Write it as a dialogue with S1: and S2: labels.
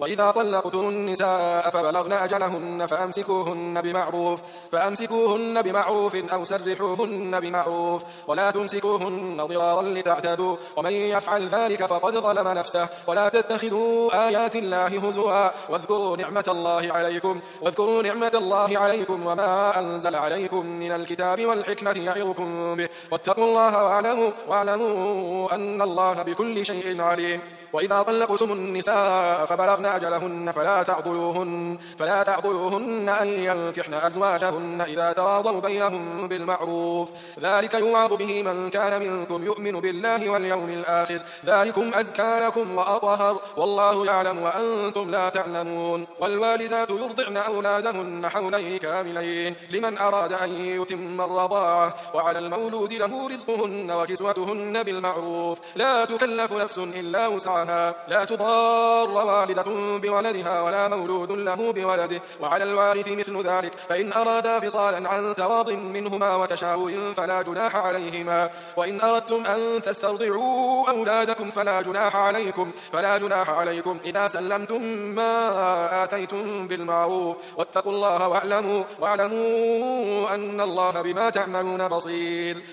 S1: وإذا طلقتم النساء فبلغن أجلهن فأمسكوهن بمعروف أو سرحوهن بمعروف ولا تمسكوهن ضرارا لتعتدوا ومن يفعل ذلك فقد ظلم نفسه. ولا تتخذوا آيات الله هزوا واذكروا نعمة الله عليكم وما أنزل عليكم من الكتاب والحكمة يعظكم به واتقوا الله واعلموا أن الله بكل شيء عليم. وإذا طلقتم النساء فبلغن أجلهن فلا تعضلوهن أن ينكحن أزواجهن إذا تراضوا بينهم بالمعروف ذلك يوعظ به من كان منكم يؤمن بالله واليوم الآخر ذلكم أزكى لكم وأطهر والله يعلم وأنتم لا تعلمون. والوالدات يرضعن أولادهن حولين كاملين لمن أراد أن يتم الرضاعة وعلى المولود له رزقهن وكسوتهن بالمعروف لا تكلف نفس إلا وسعها لا تضار والدة بولدها ولا مولود له بولده وعلى الوارث مثل ذلك فإن أرادا فصالا عن تراض منهما وتشاور فلا جناح عليهما. وإن أردتم أن تسترضعوا أولادكم فلا جناح عليكم إذا سلمتم ما آتيتم بالمعروف واتقوا الله واعلموا أن الله بما تعملون بصير.